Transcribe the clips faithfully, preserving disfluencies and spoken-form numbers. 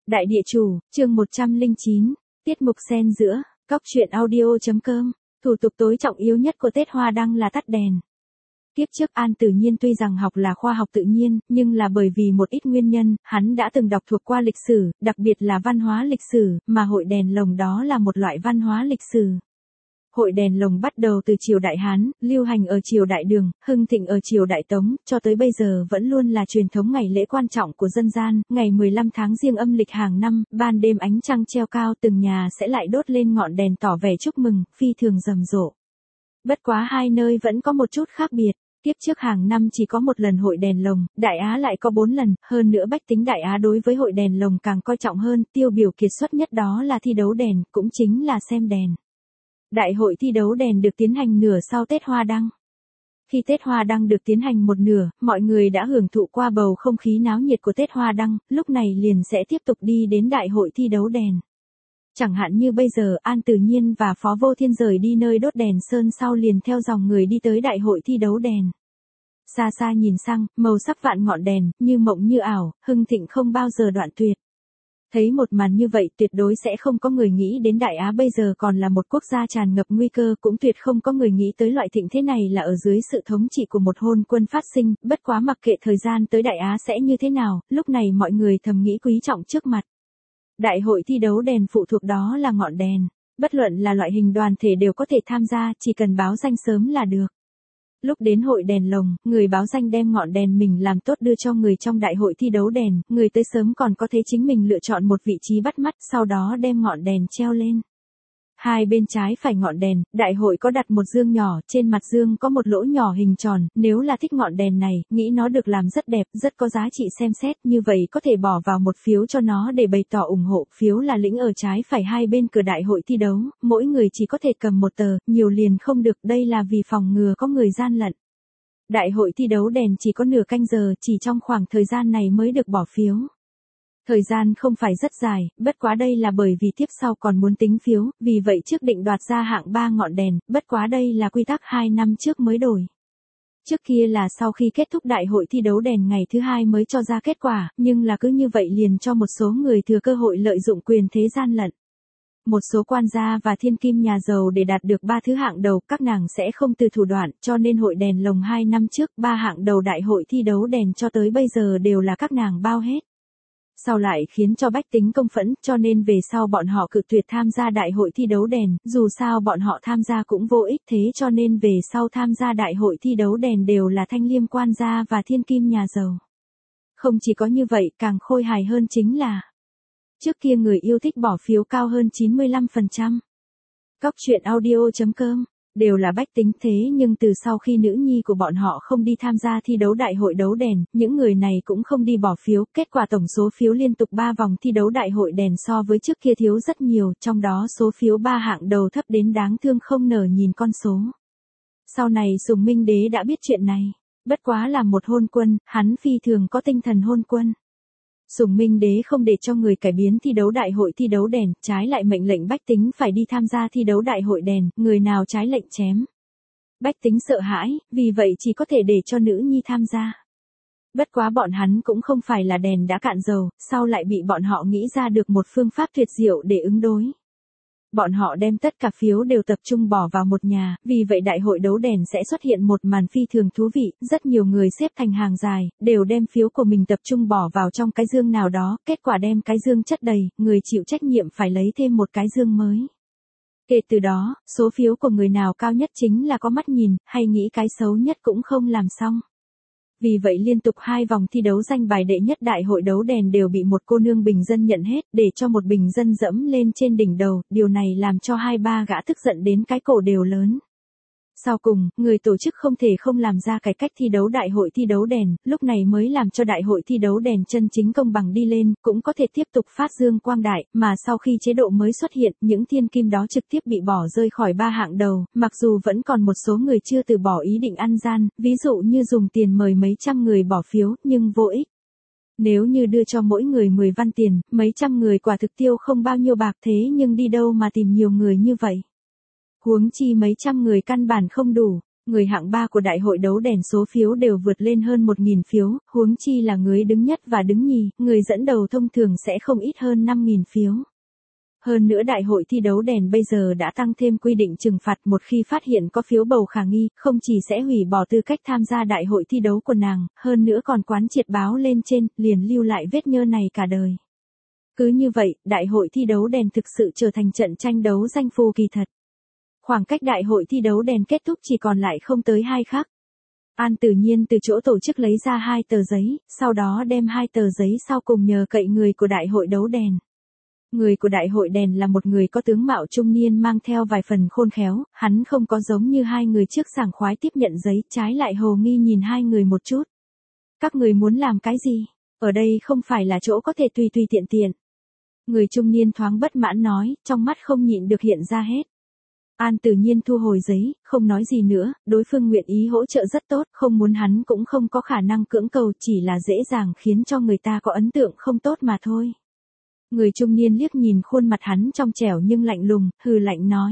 Đại địa chủ, chương một trăm lẻ chín, tiết mục xen giữa, cóc truyện audio.com, thủ tục tối trọng yếu nhất của Tết Hoa Đăng là tắt đèn. Tiếp trước An Tử Nhiên tuy rằng học là khoa học tự nhiên, nhưng là bởi vì một ít nguyên nhân, hắn đã từng đọc thuộc qua lịch sử, đặc biệt là văn hóa lịch sử, mà hội đèn lồng đó là một loại văn hóa lịch sử. Hội đèn lồng bắt đầu từ triều Đại Hán, lưu hành ở triều Đại Đường, hưng thịnh ở triều Đại Tống, cho tới bây giờ vẫn luôn là truyền thống ngày lễ quan trọng của dân gian, ngày mười lăm tháng Giêng âm lịch hàng năm, ban đêm ánh trăng treo cao, từng nhà sẽ lại đốt lên ngọn đèn tỏ vẻ chúc mừng, phi thường rầm rộ. Bất quá hai nơi vẫn có một chút khác biệt. Tiếp trước hàng năm chỉ có một lần hội đèn lồng, Đại Á lại có bốn lần, hơn nữa bách tính Đại Á đối với hội đèn lồng càng coi trọng hơn, tiêu biểu kiệt xuất nhất đó là thi đấu đèn, cũng chính là xem đèn. Đại hội thi đấu đèn được tiến hành nửa sau Tết Hoa Đăng. Khi Tết Hoa Đăng được tiến hành một nửa, mọi người đã hưởng thụ qua bầu không khí náo nhiệt của Tết Hoa Đăng, lúc này liền sẽ tiếp tục đi đến đại hội thi đấu đèn. Chẳng hạn như bây giờ An Tử Nhiên và Phó Vô Thiên rời đi nơi đốt đèn sơn sau liền theo dòng người đi tới đại hội thi đấu đèn. Xa xa nhìn sang, màu sắc vạn ngọn đèn, như mộng như ảo, hưng thịnh không bao giờ đoạn tuyệt. Thấy một màn như vậy tuyệt đối sẽ không có người nghĩ đến Đại Á bây giờ còn là một quốc gia tràn ngập nguy cơ, cũng tuyệt không có người nghĩ tới loại thịnh thế này là ở dưới sự thống trị của một hôn quân phát sinh, bất quá mặc kệ thời gian tới Đại Á sẽ như thế nào, lúc này mọi người thầm nghĩ quý trọng trước mặt. Đại hội thi đấu đèn phụ thuộc đó là ngọn đèn, bất luận là loại hình đoàn thể đều có thể tham gia, chỉ cần báo danh sớm là được. Lúc đến hội đèn lồng, người báo danh đem ngọn đèn mình làm tốt đưa cho người trong đại hội thi đấu đèn, người tới sớm còn có thể chính mình lựa chọn một vị trí bắt mắt, sau đó đem ngọn đèn treo lên. Hai bên trái phải ngọn đèn, đại hội có đặt một dương nhỏ, trên mặt dương có một lỗ nhỏ hình tròn, nếu là thích ngọn đèn này, nghĩ nó được làm rất đẹp, rất có giá trị xem xét, như vậy có thể bỏ vào một phiếu cho nó để bày tỏ ủng hộ, phiếu là lĩnh ở trái phải hai bên cửa đại hội thi đấu, mỗi người chỉ có thể cầm một tờ, nhiều liền không được, đây là vì phòng ngừa có người gian lận. Đại hội thi đấu đèn chỉ có nửa canh giờ, chỉ trong khoảng thời gian này mới được bỏ phiếu. Thời gian không phải rất dài, bất quá đây là bởi vì tiếp sau còn muốn tính phiếu, vì vậy trước định đoạt ra hạng ba ngọn đèn, bất quá đây là quy tắc hai năm trước mới đổi. Trước kia là sau khi kết thúc đại hội thi đấu đèn ngày thứ hai mới cho ra kết quả, nhưng là cứ như vậy liền cho một số người thừa cơ hội lợi dụng quyền thế gian lận. Một số quan gia và thiên kim nhà giàu để đạt được ba thứ hạng đầu, các nàng sẽ không từ thủ đoạn, cho nên hội đèn lồng hai năm trước, ba hạng đầu đại hội thi đấu đèn cho tới bây giờ đều là các nàng bao hết. Sau lại khiến cho bách tính công phẫn, cho nên về sau bọn họ cự tuyệt tham gia đại hội thi đấu đèn, dù sao bọn họ tham gia cũng vô ích, thế cho nên về sau tham gia đại hội thi đấu đèn đều là thanh liêm quan gia và thiên kim nhà giàu. Không chỉ có như vậy, càng khôi hài hơn chính là trước kia người yêu thích bỏ phiếu cao hơn chín mươi lăm phần trăm. Cóc truyện audio.com đều là bách tính, thế nhưng từ sau khi nữ nhi của bọn họ không đi tham gia thi đấu đại hội đấu đèn, những người này cũng không đi bỏ phiếu, kết quả tổng số phiếu liên tục ba vòng thi đấu đại hội đèn so với trước kia thiếu rất nhiều, trong đó số phiếu ba hạng đầu thấp đến đáng thương không nở nhìn con số. Sau này Sùng Minh Đế đã biết chuyện này, bất quá là một hôn quân, hắn phi thường có tinh thần hôn quân. Sùng Minh Đế không để cho người cải biến thi đấu đại hội thi đấu đèn, trái lại mệnh lệnh bách tính phải đi tham gia thi đấu đại hội đèn, người nào trái lệnh chém. Bách tính sợ hãi, vì vậy chỉ có thể để cho nữ nhi tham gia. Bất quá bọn hắn cũng không phải là đèn đã cạn dầu, sau lại bị bọn họ nghĩ ra được một phương pháp tuyệt diệu để ứng đối. Bọn họ đem tất cả phiếu đều tập trung bỏ vào một nhà, vì vậy đại hội đấu đèn sẽ xuất hiện một màn phi thường thú vị, rất nhiều người xếp thành hàng dài, đều đem phiếu của mình tập trung bỏ vào trong cái dương nào đó, kết quả đem cái dương chất đầy, người chịu trách nhiệm phải lấy thêm một cái dương mới. Kể từ đó, số phiếu của người nào cao nhất chính là có mắt nhìn, hay nghĩ cái xấu nhất cũng không làm xong. Vì vậy liên tục hai vòng thi đấu danh bài đệ nhất đại hội đấu đèn đều bị một cô nương bình dân nhận hết, để cho một bình dân dẫm lên trên đỉnh đầu, điều này làm cho hai ba gã tức giận đến cái cổ đều lớn. Sau cùng, người tổ chức không thể không làm ra cái cách thi đấu đại hội thi đấu đèn, lúc này mới làm cho đại hội thi đấu đèn chân chính công bằng đi lên, cũng có thể tiếp tục phát dương quang đại, mà sau khi chế độ mới xuất hiện, những thiên kim đó trực tiếp bị bỏ rơi khỏi ba hạng đầu, mặc dù vẫn còn một số người chưa từ bỏ ý định ăn gian, ví dụ như dùng tiền mời mấy trăm người bỏ phiếu, nhưng vô ích. Nếu như đưa cho mỗi người mười văn tiền, mấy trăm người quả thực tiêu không bao nhiêu bạc, thế nhưng đi đâu mà tìm nhiều người như vậy. Huống chi mấy trăm người căn bản không đủ, Người hạng ba của đại hội đấu đèn số phiếu đều vượt lên hơn một nghìn phiếu, huống chi là người đứng nhất và đứng nhì, người dẫn đầu thông thường sẽ không ít hơn năm nghìn phiếu. Hơn nữa đại hội thi đấu đèn bây giờ đã tăng thêm quy định trừng phạt, một khi phát hiện có phiếu bầu khả nghi, không chỉ sẽ hủy bỏ tư cách tham gia đại hội thi đấu của nàng, hơn nữa còn quán triệt báo lên trên, liền lưu lại vết nhơ này cả đời. Cứ như vậy, đại hội thi đấu đèn thực sự trở thành trận tranh đấu danh phù kỳ thật. Khoảng cách đại hội thi đấu đèn kết thúc chỉ còn lại không tới hai khắc. An Tử Nhiên từ chỗ tổ chức lấy ra hai tờ giấy, sau đó đem hai tờ giấy sau cùng nhờ cậy người của đại hội đấu đèn. Người của đại hội đèn là một người có tướng mạo trung niên mang theo vài phần khôn khéo, hắn không có giống như hai người trước sảng khoái tiếp nhận giấy, trái lại hồ nghi nhìn hai người một chút. Các người muốn làm cái gì? Ở đây không phải là chỗ có thể tùy tùy tiện tiện. Người trung niên thoáng bất mãn nói, trong mắt không nhịn được hiện ra hết. An Tử Nhiên thu hồi giấy, không nói gì nữa, đối phương nguyện ý hỗ trợ rất tốt, không muốn hắn cũng không có khả năng cưỡng cầu, chỉ là dễ dàng khiến cho người ta có ấn tượng không tốt mà thôi. Người trung niên liếc nhìn khuôn mặt hắn trong trẻo nhưng lạnh lùng, hừ lạnh nói.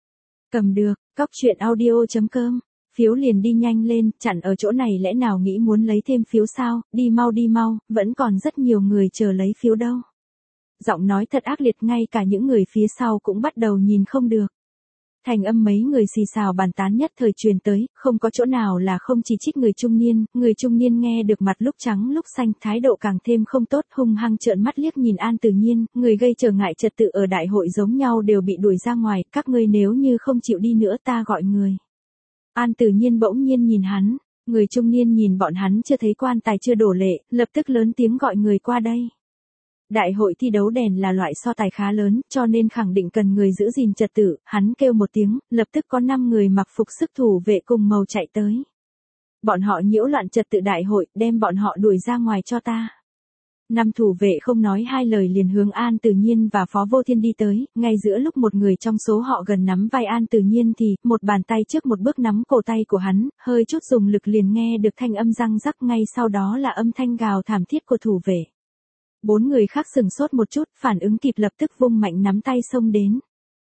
Cầm được, cóc truyện audio chấm com, phiếu liền đi nhanh lên, chặn ở chỗ này lẽ nào nghĩ muốn lấy thêm phiếu sao, đi mau đi mau, vẫn còn rất nhiều người chờ lấy phiếu đâu. Giọng nói thật ác liệt, ngay cả những người phía sau cũng bắt đầu nhìn không được. Thành âm mấy người xì xào bàn tán nhất thời truyền tới, không có chỗ nào là không chỉ trích người trung niên, người trung niên nghe được mặt lúc trắng lúc xanh, thái độ càng thêm không tốt, hung hăng trợn mắt liếc nhìn An Tử Nhiên, người gây trở ngại trật tự ở đại hội giống nhau đều bị đuổi ra ngoài, các ngươi nếu như không chịu đi nữa ta gọi người. An Tử Nhiên bỗng nhiên nhìn hắn, người trung niên nhìn bọn hắn chưa thấy quan tài chưa đổ lệ, lập tức lớn tiếng gọi người qua đây. Đại hội thi đấu đèn là loại so tài khá lớn, cho nên khẳng định cần người giữ gìn trật tự, hắn kêu một tiếng, lập tức có năm người mặc phục sức thủ vệ cùng màu chạy tới. Bọn họ nhiễu loạn trật tự đại hội, đem bọn họ đuổi ra ngoài cho ta. Năm thủ vệ không nói hai lời liền hướng An Tử Nhiên và Phó Vô Thiên đi tới, ngay giữa lúc một người trong số họ gần nắm vai An Tử Nhiên thì, một bàn tay trước một bước nắm cổ tay của hắn, hơi chút dùng lực liền nghe được thanh âm răng rắc, ngay sau đó là âm thanh gào thảm thiết của thủ vệ. Bốn người khác sừng sốt một chút, phản ứng kịp lập tức vung mạnh nắm tay xông đến.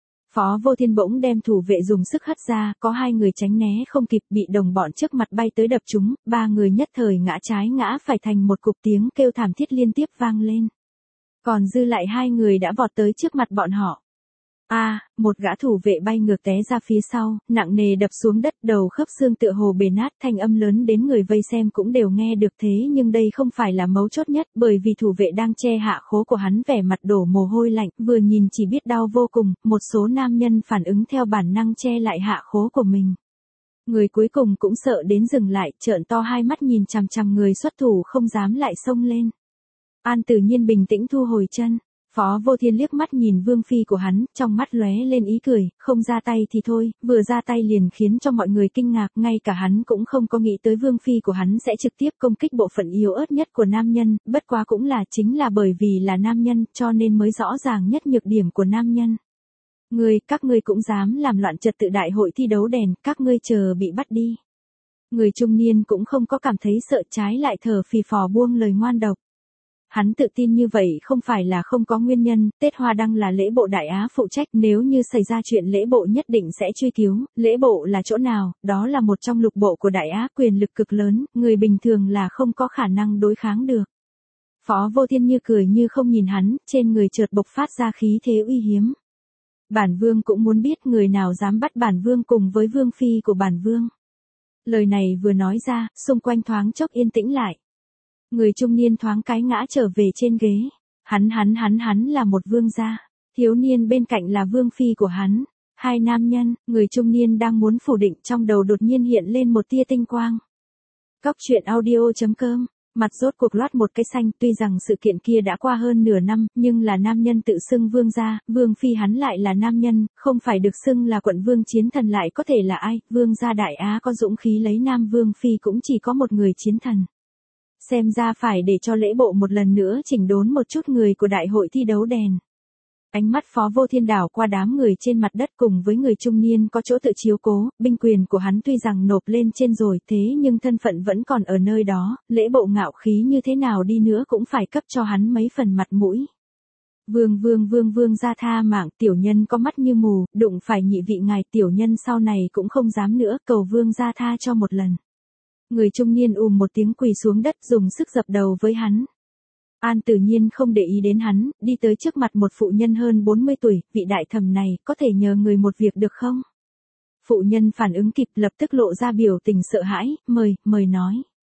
Phó Vô Thiên bỗng đem thủ vệ dùng sức hất ra, có hai người tránh né không kịp, bị đồng bọn trước mặt bay tới đập chúng, ba người nhất thời ngã trái ngã phải thành một cục, tiếng kêu thảm thiết liên tiếp vang lên. Còn dư lại hai người đã vọt tới trước mặt bọn họ. A, à, một gã thủ vệ bay ngược té ra phía sau, nặng nề đập xuống đất, đầu khớp xương tựa hồ bể nát, thanh âm lớn đến người vây xem cũng đều nghe được, thế nhưng đây không phải là mấu chốt nhất, bởi vì thủ vệ đang che hạ khố của hắn vẻ mặt đổ mồ hôi lạnh, vừa nhìn chỉ biết đau vô cùng, một số nam nhân phản ứng theo bản năng che lại hạ khố của mình. Người cuối cùng cũng sợ đến dừng lại, trợn to hai mắt nhìn chằm chằm người xuất thủ không dám lại xông lên. An Tử Nhiên bình tĩnh thu hồi chân. Phó Vô Thiên liếc mắt nhìn vương phi của hắn, trong mắt lóe lên ý cười, không ra tay thì thôi, vừa ra tay liền khiến cho mọi người kinh ngạc, ngay cả hắn cũng không có nghĩ tới vương phi của hắn sẽ trực tiếp công kích bộ phận yếu ớt nhất của nam nhân, bất quá cũng là chính là bởi vì là nam nhân, cho nên mới rõ ràng nhất nhược điểm của nam nhân. Người, các ngươi cũng dám làm loạn trật tự đại hội thi đấu đèn, các ngươi chờ bị bắt đi. Người trung niên cũng không có cảm thấy sợ, trái lại thở phì phò buông lời ngoan độc. Hắn tự tin như vậy không phải là không có nguyên nhân, Tết Hoa Đăng là lễ bộ Đại Á phụ trách, nếu như xảy ra chuyện lễ bộ nhất định sẽ truy cứu, lễ bộ là chỗ nào, đó là một trong lục bộ của Đại Á, quyền lực cực lớn, người bình thường là không có khả năng đối kháng được. Phó Vô Thiên như cười như không nhìn hắn, trên người chợt bộc phát ra khí thế uy hiếm. Bản vương cũng muốn biết người nào dám bắt bản vương cùng với vương phi của bản vương. Lời này vừa nói ra, xung quanh thoáng chốc yên tĩnh lại. Người trung niên thoáng cái ngã trở về trên ghế. Hắn hắn hắn hắn là một vương gia. Thiếu niên bên cạnh là vương phi của hắn. Hai nam nhân, người trung niên đang muốn phủ định, trong đầu đột nhiên hiện lên một tia tinh quang. Cóc truyện audio chấm com, mặt rốt cuộc loát một cái xanh, tuy rằng sự kiện kia đã qua hơn nửa năm, nhưng là nam nhân tự xưng vương gia, vương phi hắn lại là nam nhân, không phải được xưng là quận vương chiến thần lại có thể là ai, vương gia Đại Á có dũng khí lấy nam vương phi cũng chỉ có một người chiến thần. Xem ra phải để cho lễ bộ một lần nữa chỉnh đốn một chút người của đại hội thi đấu đèn. Ánh mắt Phó Vô Thiên đảo qua đám người trên mặt đất cùng với người trung niên có chỗ tự chiếu cố, binh quyền của hắn tuy rằng nộp lên trên rồi thế nhưng thân phận vẫn còn ở nơi đó, lễ bộ ngạo khí như thế nào đi nữa cũng phải cấp cho hắn mấy phần mặt mũi. Vương vương vương vương gia tha mạng, tiểu nhân có mắt như mù, đụng phải nhị vị ngài, tiểu nhân sau này cũng không dám nữa, cầu vương gia tha cho một lần. Người trung niên ùm một tiếng quỳ xuống đất dùng sức dập đầu với hắn. An Tử Nhiên không để ý đến hắn, đi tới trước mặt một phụ nhân hơn bốn mươi tuổi, vị đại thẩm này, có thể nhờ người một việc được không? Phụ nhân phản ứng kịp lập tức lộ ra biểu tình sợ hãi, mời, mời nói.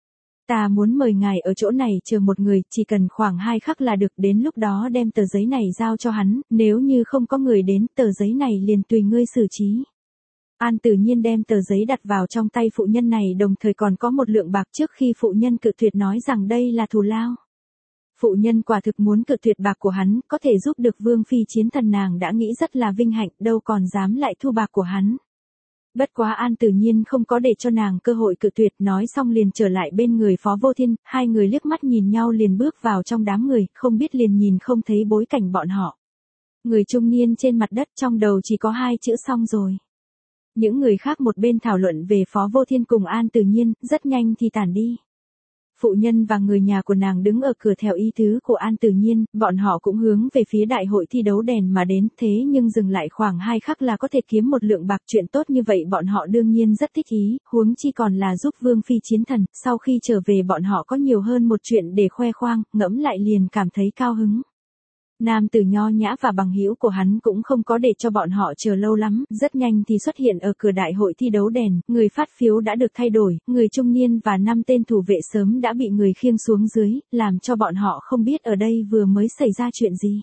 Ta muốn mời ngài ở chỗ này chờ một người, chỉ cần khoảng hai khắc là được, đến lúc đó đem tờ giấy này giao cho hắn, nếu như không có người đến, tờ giấy này liền tùy ngươi xử trí. An Tử Nhiên đem tờ giấy đặt vào trong tay phụ nhân này, đồng thời còn có một lượng bạc trước khi phụ nhân cự tuyệt nói rằng đây là thù lao. Phụ nhân quả thực muốn cự tuyệt bạc của hắn, có thể giúp được Vương Phi chiến thần nàng đã nghĩ rất là vinh hạnh, đâu còn dám lại thu bạc của hắn. Bất quá An Tử Nhiên không có để cho nàng cơ hội cự tuyệt, nói xong liền trở lại bên người Phó Vô Thiên, hai người liếc mắt nhìn nhau liền bước vào trong đám người, không biết liền nhìn không thấy bối cảnh bọn họ. Người trung niên trên mặt đất trong đầu chỉ có hai chữ xong rồi. Những người khác một bên thảo luận về Phó Vô Thiên cùng An Tử Nhiên, rất nhanh thì tản đi. Phụ nhân và người nhà của nàng đứng ở cửa theo ý tứ của An Tử Nhiên, bọn họ cũng hướng về phía đại hội thi đấu đèn mà đến, thế nhưng dừng lại khoảng hai khắc là có thể kiếm một lượng bạc, chuyện tốt như vậy bọn họ đương nhiên rất thích ý, huống chi còn là giúp Vương Phi chiến thần, sau khi trở về bọn họ có nhiều hơn một chuyện để khoe khoang, ngẫm lại liền cảm thấy cao hứng. Nam tử nho nhã và bằng hữu của hắn cũng không có để cho bọn họ chờ lâu lắm, rất nhanh thì xuất hiện ở cửa đại hội thi đấu đèn, người phát phiếu đã được thay đổi, người trung niên và năm tên thủ vệ sớm đã bị người khiêng xuống dưới, làm cho bọn họ không biết ở đây vừa mới xảy ra chuyện gì.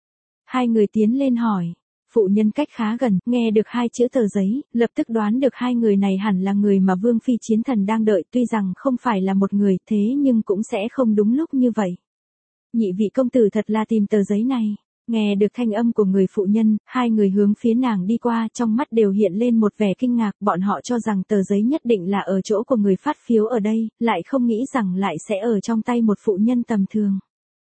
Hai người tiến lên hỏi, phụ nhân cách khá gần, nghe được hai chữ tờ giấy, lập tức đoán được hai người này hẳn là người mà Vương Phi chiến thần đang đợi, tuy rằng không phải là một người, thế nhưng cũng sẽ không đúng lúc như vậy. Nhị vị công tử thật là tìm tờ giấy này. Nghe được thanh âm của người phụ nhân, hai người hướng phía nàng đi qua, trong mắt đều hiện lên một vẻ kinh ngạc, bọn họ cho rằng tờ giấy nhất định là ở chỗ của người phát phiếu ở đây, lại không nghĩ rằng lại sẽ ở trong tay một phụ nhân tầm thường.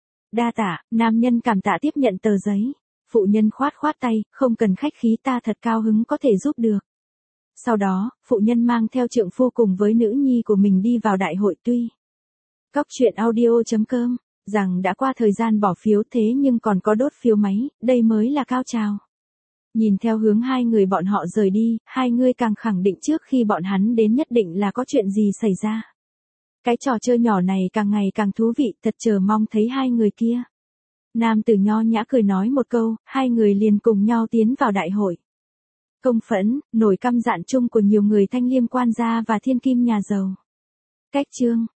Đa tạ, nam nhân cảm tạ tiếp nhận tờ giấy. Phụ nhân khoát khoát tay, không cần khách khí, ta thật cao hứng có thể giúp được. Sau đó, phụ nhân mang theo trượng phu cùng với nữ nhi của mình đi vào đại hội tuy. Cóc truyện audio chấm com rằng đã qua thời gian bỏ phiếu thế nhưng còn có đốt phiếu máy, đây mới là cao trào. Nhìn theo hướng hai người bọn họ rời đi, hai người càng khẳng định trước khi bọn hắn đến nhất định là có chuyện gì xảy ra. Cái trò chơi nhỏ này càng ngày càng thú vị, thật chờ mong thấy hai người kia. Nam tử nho nhã cười nói một câu, hai người liền cùng nhau tiến vào đại hội. Công phẫn, nổi căm giạn chung của nhiều người Thanh Liêm quan gia và thiên kim nhà giàu. Cách chương